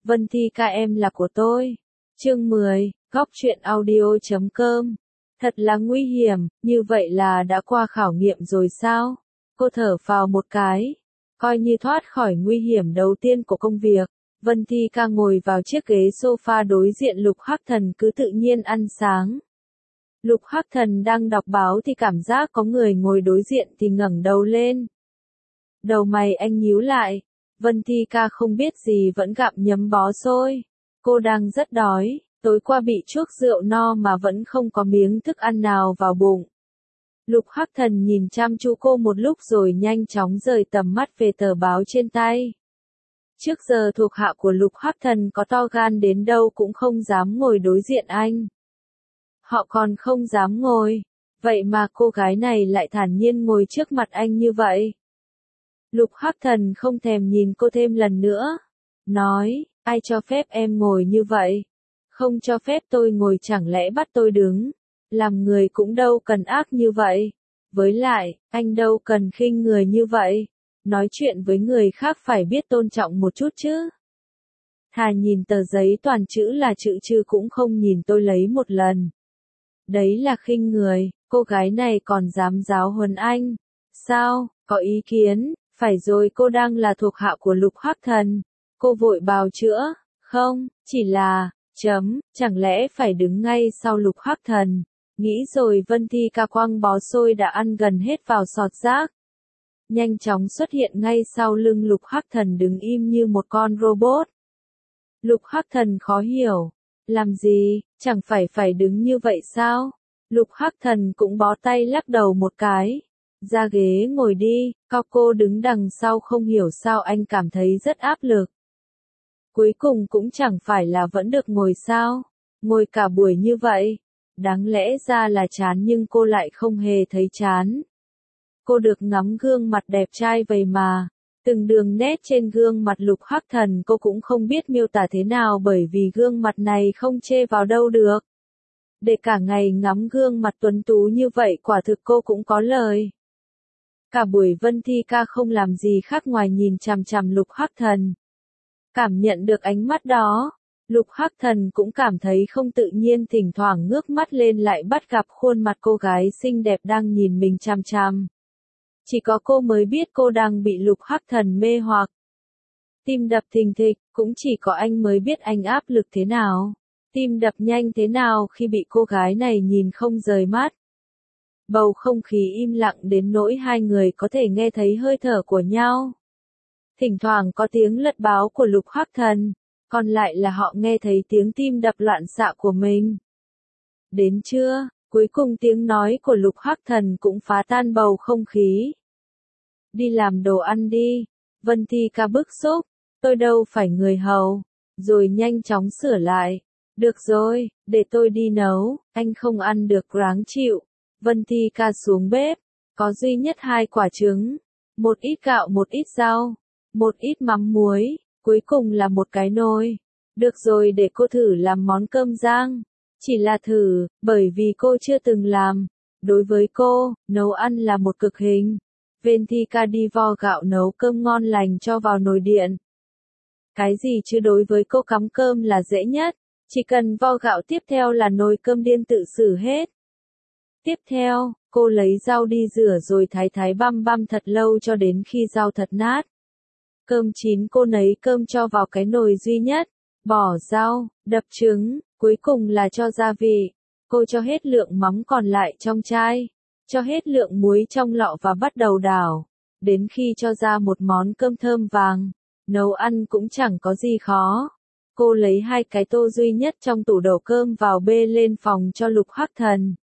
Vân Thi ca em là của tôi. Chương 10, Góc truyện audio.com. Thật là nguy hiểm, như vậy là đã qua khảo nghiệm rồi sao? Cô thở phào một cái, coi như thoát khỏi nguy hiểm đầu tiên của công việc. Vân Thi ca ngồi vào chiếc ghế sofa đối diện Lục Hắc Thần cứ tự nhiên ăn sáng. Lục Hắc Thần đang đọc báo thì cảm giác có người ngồi đối diện thì ngẩng đầu lên. Đầu mày anh nhíu lại, Vân Thi ca không biết gì vẫn gặm nhấm bó xôi. Cô đang rất đói, tối qua bị chuốc rượu no mà vẫn không có miếng thức ăn nào vào bụng. Lục Hắc Thần nhìn chăm chú cô một lúc rồi nhanh chóng rời tầm mắt về tờ báo trên tay. Trước giờ thuộc hạ của Lục Hắc Thần có to gan đến đâu cũng không dám ngồi đối diện anh. Họ còn không dám ngồi, vậy mà cô gái này lại thản nhiên ngồi trước mặt anh như vậy. Lục Hắc Thần không thèm nhìn cô thêm lần nữa. Nói, ai cho phép em ngồi như vậy? Không cho phép tôi ngồi chẳng lẽ bắt tôi đứng? Làm người cũng đâu cần ác như vậy. Với lại, anh đâu cần khinh người như vậy. Nói chuyện với người khác phải biết tôn trọng một chút chứ. Thà nhìn tờ giấy toàn chữ là chữ chứ cũng không nhìn tôi lấy một lần. Đấy là khinh người, cô gái này còn dám giáo huấn anh. Sao, có ý kiến? Phải rồi, cô đang là thuộc hạ của Lục Hắc Thần. Cô vội bào chữa, không, chỉ là, chẳng lẽ phải đứng ngay sau Lục Hắc Thần. Nghĩ rồi Vân Thi ca quăng bó xôi đã ăn gần hết vào sọt rác. Nhanh chóng xuất hiện ngay sau lưng Lục Hắc Thần đứng im như một con robot. Lục Hắc Thần khó hiểu. Làm gì, chẳng phải đứng như vậy sao? Lục Hắc Thần cũng bó tay lắc đầu một cái. Ra ghế ngồi đi, cô đứng đằng sau không hiểu sao anh cảm thấy rất áp lực. Cuối cùng cũng chẳng phải là vẫn được ngồi sao? Ngồi cả buổi như vậy. Đáng lẽ ra là chán nhưng cô lại không hề thấy chán. Cô được ngắm gương mặt đẹp trai vậy mà. Từng đường nét trên gương mặt Lục Hắc Thần cô cũng không biết miêu tả thế nào bởi vì gương mặt này không chê vào đâu được. Để cả ngày ngắm gương mặt tuấn tú như vậy quả thực cô cũng có lời. Cả buổi Vân Thi ca không làm gì khác ngoài nhìn chằm chằm Lục Hắc Thần. Cảm nhận được ánh mắt đó, Lục Hắc Thần cũng cảm thấy không tự nhiên thỉnh thoảng ngước mắt lên lại bắt gặp khuôn mặt cô gái xinh đẹp đang nhìn mình chằm chằm. Chỉ có cô mới biết cô đang bị Lục Hắc Thần mê hoặc. Tim đập thình thịch, cũng chỉ có anh mới biết anh áp lực thế nào. Tim đập nhanh thế nào khi bị cô gái này nhìn không rời mắt. Bầu không khí im lặng đến nỗi hai người có thể nghe thấy hơi thở của nhau. Thỉnh thoảng có tiếng lật báo của Lục Hắc Thần, còn lại là họ nghe thấy tiếng tim đập loạn xạ của mình. Đến trưa, cuối cùng tiếng nói của Lục Hắc Thần cũng phá tan bầu không khí. Đi làm đồ ăn đi. Vân Thi ca bức xúc, tôi đâu phải người hầu. Rồi nhanh chóng sửa lại. Được rồi, để tôi đi nấu, anh không ăn được ráng chịu. Vân Thi ca xuống bếp, có duy nhất 2 quả trứng, một ít gạo một ít rau, một ít mắm muối, cuối cùng là một cái nồi. Được rồi, để cô thử làm món cơm rang. Chỉ là thử, bởi vì cô chưa từng làm. Đối với cô, nấu ăn là một cực hình. Vân Thi ca đi vo gạo nấu cơm ngon lành cho vào nồi điện. Cái gì chứ đối với cô cắm cơm là dễ nhất. Chỉ cần vo gạo tiếp theo là nồi cơm điên tự xử hết. Tiếp theo, cô lấy rau đi rửa rồi thái băm thật lâu cho đến khi rau thật nát. Cơm chín cô nấy cơm cho vào cái nồi duy nhất, bỏ rau, đập trứng, cuối cùng là cho gia vị. Cô cho hết lượng mắm còn lại trong chai, cho hết lượng muối trong lọ và bắt đầu đảo, đến khi cho ra một món cơm thơm vàng. Nấu ăn cũng chẳng có gì khó. Cô lấy 2 cái tô duy nhất trong tủ đổ cơm vào bê lên phòng cho Lục Hắc Thần.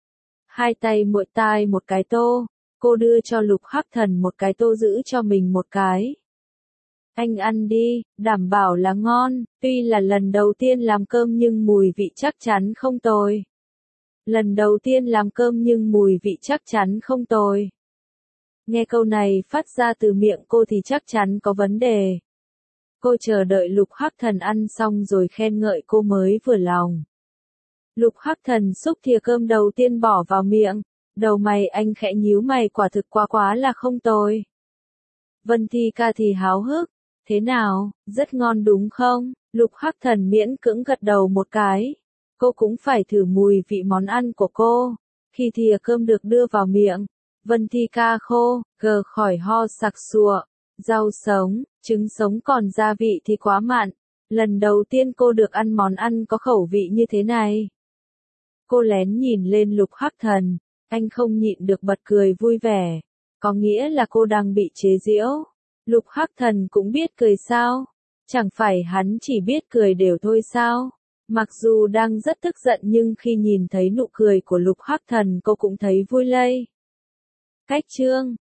2 tay mỗi tai một cái tô, cô đưa cho Lục Hắc Thần một cái tô giữ cho mình một cái. Anh ăn đi, đảm bảo là ngon, tuy là lần đầu tiên làm cơm nhưng mùi vị chắc chắn không tồi. Lần đầu tiên làm cơm nhưng mùi vị chắc chắn không tồi. Nghe câu này phát ra từ miệng cô thì chắc chắn có vấn đề. Cô chờ đợi Lục Hắc Thần ăn xong rồi khen ngợi cô mới vừa lòng. Lục Hắc Thần xúc thìa cơm đầu tiên bỏ vào miệng, đầu mày anh khẽ nhíu mày, quả thực quá là không tồi. Vân Thi ca thì háo hức, thế nào, rất ngon đúng không? Lục Hắc Thần miễn cưỡng gật đầu một cái. Cô cũng phải thử mùi vị món ăn của cô. Khi thìa cơm được đưa vào miệng, Vân Thi Ca khô, gờ khỏi ho sặc sụa. Rau sống, trứng sống còn gia vị thì quá mặn. Lần đầu tiên cô được ăn món ăn có khẩu vị như thế này. Cô lén nhìn lên Lục Hắc Thần, anh không nhịn được bật cười vui vẻ. Có nghĩa là cô đang bị chế giễu. Lục Hắc Thần cũng biết cười sao? Chẳng phải hắn chỉ biết cười đều thôi sao? Mặc dù đang rất tức giận nhưng khi nhìn thấy nụ cười của Lục Hắc Thần cô cũng thấy vui lây. Cách chương